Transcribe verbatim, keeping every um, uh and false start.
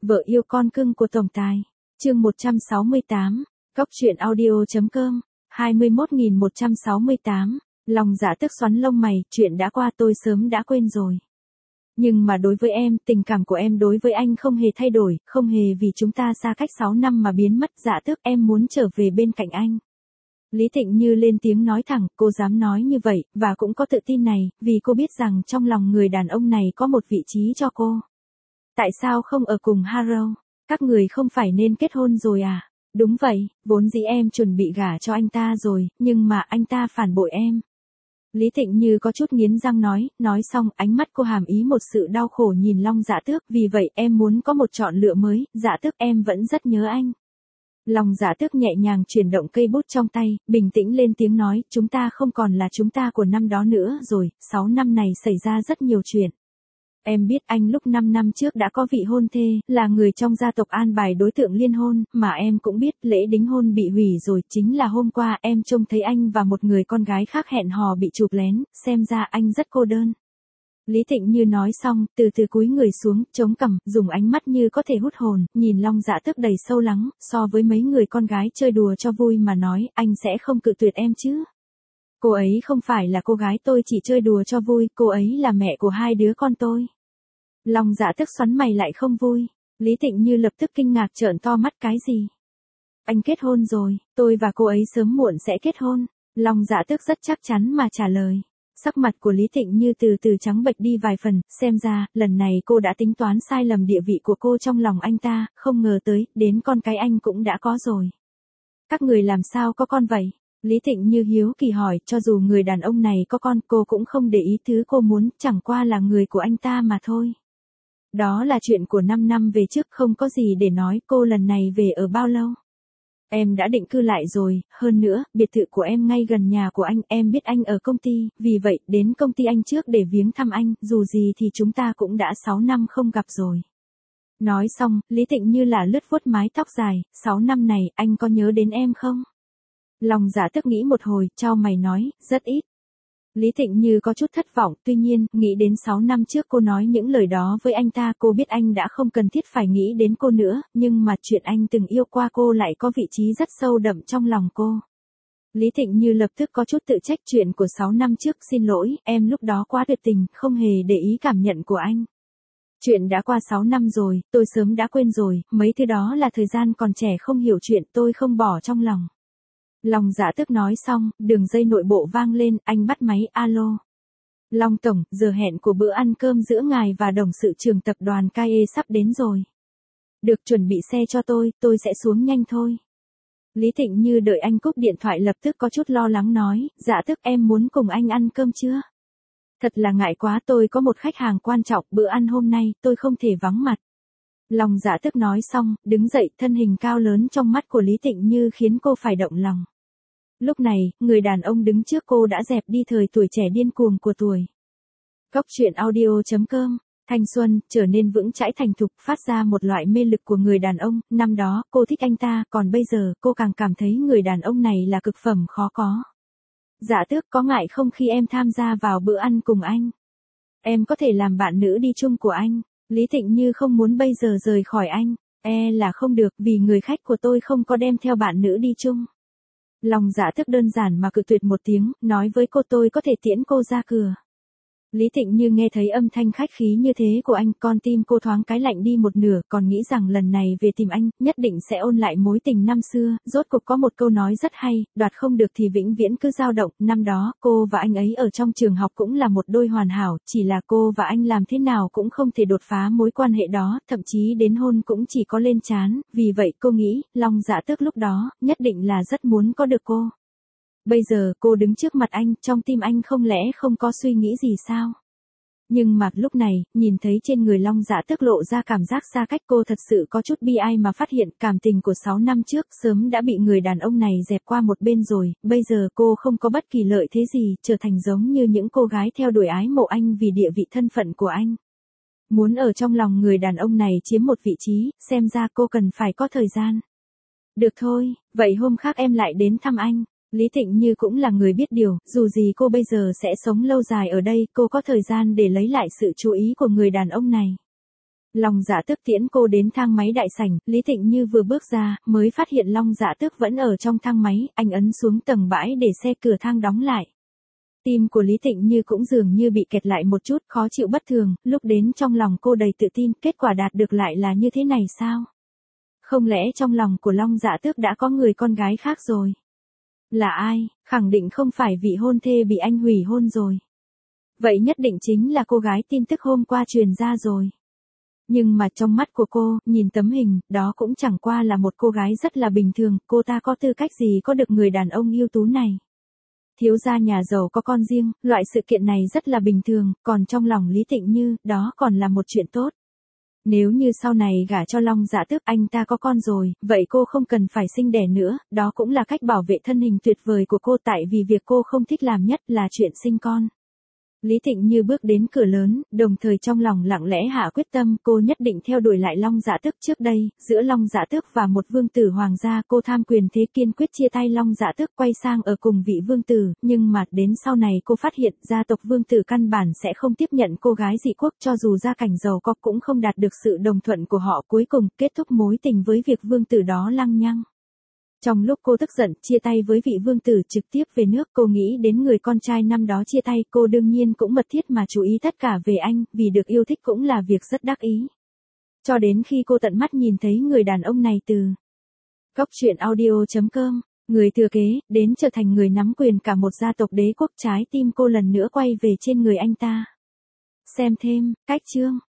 Vợ yêu con cưng của tổng tài. Chương một trăm sáu mươi tám. Cóc truyện audio.com. hai mươi mốt nghìn một trăm sáu mươi tám. Lòng dạ tức xoắn lông mày, chuyện đã qua tôi sớm đã quên rồi. Nhưng mà đối với em, tình cảm của em đối với anh không hề thay đổi, không hề vì chúng ta xa cách sáu năm mà biến mất. Dạ tức em muốn trở về bên cạnh anh. Lý Thịnh Như lên tiếng nói thẳng, cô dám nói như vậy, và cũng có tự tin này, vì cô biết rằng trong lòng người đàn ông này có một vị trí cho cô. Tại sao không ở cùng Harrow? Các người không phải nên kết hôn rồi à? Đúng vậy, vốn dĩ em chuẩn bị gả cho anh ta rồi, nhưng mà anh ta phản bội em. Lý Thịnh Như có chút nghiến răng nói, nói xong ánh mắt cô hàm ý một sự đau khổ nhìn Long Dạ Tước, vì vậy em muốn có một chọn lựa mới. Dạ Tước em vẫn rất nhớ anh. Long Dạ Tước nhẹ nhàng chuyển động cây bút trong tay, bình tĩnh lên tiếng nói, chúng ta không còn là chúng ta của năm đó nữa rồi, sáu năm này xảy ra rất nhiều chuyện. Em biết anh lúc năm năm trước đã có vị hôn thê, là người trong gia tộc an bài đối tượng liên hôn, mà em cũng biết lễ đính hôn bị hủy rồi, chính là hôm qua em trông thấy anh và một người con gái khác hẹn hò bị chụp lén, xem ra anh rất cô đơn. Lý Thịnh Như nói xong, từ từ cúi người xuống, chống cằm, dùng ánh mắt như có thể hút hồn, nhìn Long Dạ Tước đầy sâu lắng, so với mấy người con gái chơi đùa cho vui mà nói, anh sẽ không cự tuyệt em chứ. Cô ấy không phải là cô gái tôi chỉ chơi đùa cho vui, cô ấy là mẹ của hai đứa con tôi. Long Dạ Tước xoắn mày lại không vui. Lý Thịnh Như lập tức kinh ngạc trợn to mắt, cái gì? Anh kết hôn rồi, tôi và cô ấy sớm muộn sẽ kết hôn. Long Dạ Tước rất chắc chắn mà trả lời. Sắc mặt của Lý Thịnh Như từ từ trắng bệch đi vài phần, xem ra, lần này cô đã tính toán sai lầm địa vị của cô trong lòng anh ta, không ngờ tới, đến con cái anh cũng đã có rồi. Các người làm sao có con vậy? Lý Thịnh Như hiếu kỳ hỏi, cho dù người đàn ông này có con, cô cũng không để ý thứ cô muốn, chẳng qua là người của anh ta mà thôi. Đó là chuyện của năm năm về trước, không có gì để nói. Cô lần này về ở bao lâu? Em đã định cư lại rồi, hơn nữa, biệt thự của em ngay gần nhà của anh, em biết anh ở công ty, vì vậy, đến công ty anh trước để viếng thăm anh, dù gì thì chúng ta cũng đã sáu năm không gặp rồi. Nói xong, Lý Thịnh Như là lướt vuốt mái tóc dài, sáu năm này, anh có nhớ đến em không? Long Dạ Tước nghĩ một hồi, chau mày nói, rất ít. Lý Thịnh Như có chút thất vọng, tuy nhiên, nghĩ đến sáu năm trước cô nói những lời đó với anh ta, cô biết anh đã không cần thiết phải nghĩ đến cô nữa, nhưng mà chuyện anh từng yêu qua cô lại có vị trí rất sâu đậm trong lòng cô. Lý Thịnh Như lập tức có chút tự trách, chuyện của sáu năm trước, xin lỗi, em lúc đó quá tuyệt tình, không hề để ý cảm nhận của anh. Chuyện đã qua sáu năm rồi, tôi sớm đã quên rồi, mấy thứ đó là thời gian còn trẻ không hiểu chuyện, tôi không bỏ trong lòng. Long Dạ Tước nói xong, đường dây nội bộ vang lên, anh bắt máy, alo. Long Tổng, giờ hẹn của bữa ăn cơm giữa ngài và đồng sự trưởng tập đoàn ca e sắp đến rồi. Được, chuẩn bị xe cho tôi, tôi sẽ xuống nhanh thôi. Lý Thịnh Như đợi anh cúp điện thoại lập tức có chút lo lắng nói, Dạ Tước em muốn cùng anh ăn cơm chưa? Thật là ngại quá, tôi có một khách hàng quan trọng, bữa ăn hôm nay, tôi không thể vắng mặt. Long Dạ Tước nói xong, đứng dậy, thân hình cao lớn trong mắt của Lý Thịnh Như khiến cô phải động lòng. Lúc này, người đàn ông đứng trước cô đã dẹp đi thời tuổi trẻ điên cuồng của tuổi. Cóc truyện audio.com. Thanh xuân, trở nên vững chãi thành thục, phát ra một loại mê lực của người đàn ông, năm đó, cô thích anh ta, còn bây giờ, cô càng cảm thấy người đàn ông này là cực phẩm khó có. Dạ Tước, có ngại không khi em tham gia vào bữa ăn cùng anh? Em có thể làm bạn nữ đi chung của anh. Lý Thịnh Như không muốn bây giờ rời khỏi anh. E là không được, vì người khách của tôi không có đem theo bạn nữ đi chung. Long Dạ Tước đơn giản mà cự tuyệt một tiếng, nói với cô tôi có thể tiễn cô ra cửa. Lý Thịnh Như nghe thấy âm thanh khách khí như thế của anh, con tim cô thoáng cái lạnh đi một nửa, còn nghĩ rằng lần này về tìm anh, nhất định sẽ ôn lại mối tình năm xưa, rốt cuộc có một câu nói rất hay, đoạt không được thì vĩnh viễn cứ dao động, năm đó, cô và anh ấy ở trong trường học cũng là một đôi hoàn hảo, chỉ là cô và anh làm thế nào cũng không thể đột phá mối quan hệ đó, thậm chí đến hôn cũng chỉ có lên trán, vì vậy cô nghĩ, Long Dạ Tước lúc đó, nhất định là rất muốn có được cô. Bây giờ cô đứng trước mặt anh, trong tim anh không lẽ không có suy nghĩ gì sao? Nhưng mà lúc này, nhìn thấy trên người Long Dạ Tước lộ ra cảm giác xa cách, cô thật sự có chút bi ai mà phát hiện cảm tình của sáu năm trước sớm đã bị người đàn ông này dẹp qua một bên rồi, bây giờ cô không có bất kỳ lợi thế gì, trở thành giống như những cô gái theo đuổi ái mộ anh vì địa vị thân phận của anh. Muốn ở trong lòng người đàn ông này chiếm một vị trí, xem ra cô cần phải có thời gian. Được thôi, vậy hôm khác em lại đến thăm anh. Lý Thịnh Như cũng là người biết điều, dù gì cô bây giờ sẽ sống lâu dài ở đây, cô có thời gian để lấy lại sự chú ý của người đàn ông này. Long Dạ Tước tiễn cô đến thang máy đại sảnh, Lý Tịnh Như vừa bước ra, mới phát hiện Long Dạ Tước vẫn ở trong thang máy, anh ấn xuống tầng bãi để xe cửa thang đóng lại. Tim của Lý Tịnh Như cũng dường như bị kẹt lại một chút, khó chịu bất thường, lúc đến trong lòng cô đầy tự tin, kết quả đạt được lại là như thế này sao? Không lẽ trong lòng của Long Dạ Tước đã có người con gái khác rồi? Là ai? Khẳng định không phải vị hôn thê bị anh hủy hôn rồi. Vậy nhất định chính là cô gái tin tức hôm qua truyền ra rồi. Nhưng mà trong mắt của cô, nhìn tấm hình, đó cũng chẳng qua là một cô gái rất là bình thường, cô ta có tư cách gì có được người đàn ông ưu tú này. Thiếu gia nhà giàu có con riêng, loại sự kiện này rất là bình thường, còn trong lòng Lý Tịnh Như, đó còn là một chuyện tốt. Nếu như sau này gả cho Long Dạ Tước anh ta có con rồi, vậy cô không cần phải sinh đẻ nữa, đó cũng là cách bảo vệ thân hình tuyệt vời của cô tại vì việc cô không thích làm nhất là chuyện sinh con. Lý Tịnh Như bước đến cửa lớn, đồng thời trong lòng lặng lẽ hạ quyết tâm cô nhất định theo đuổi lại Long Dạ Tước. Trước đây, giữa Long Dạ Tước và một vương tử hoàng gia cô tham quyền thế kiên quyết chia tay Long Dạ Tước quay sang ở cùng vị vương tử, nhưng mà đến sau này cô phát hiện gia tộc vương tử căn bản sẽ không tiếp nhận cô gái dị quốc cho dù gia cảnh giàu có cũng không đạt được sự đồng thuận của họ, cuối cùng kết thúc mối tình với việc vương tử đó lăng nhăng. Trong lúc cô tức giận, chia tay với vị vương tử trực tiếp về nước, cô nghĩ đến người con trai năm đó chia tay, cô đương nhiên cũng mật thiết mà chú ý tất cả về anh, vì được yêu thích cũng là việc rất đắc ý. Cho đến khi cô tận mắt nhìn thấy người đàn ông này từ Góc truyện audio chấm com, người thừa kế, đến trở thành người nắm quyền cả một gia tộc đế quốc, trái tim cô lần nữa quay về trên người anh ta. Xem thêm, cách chương.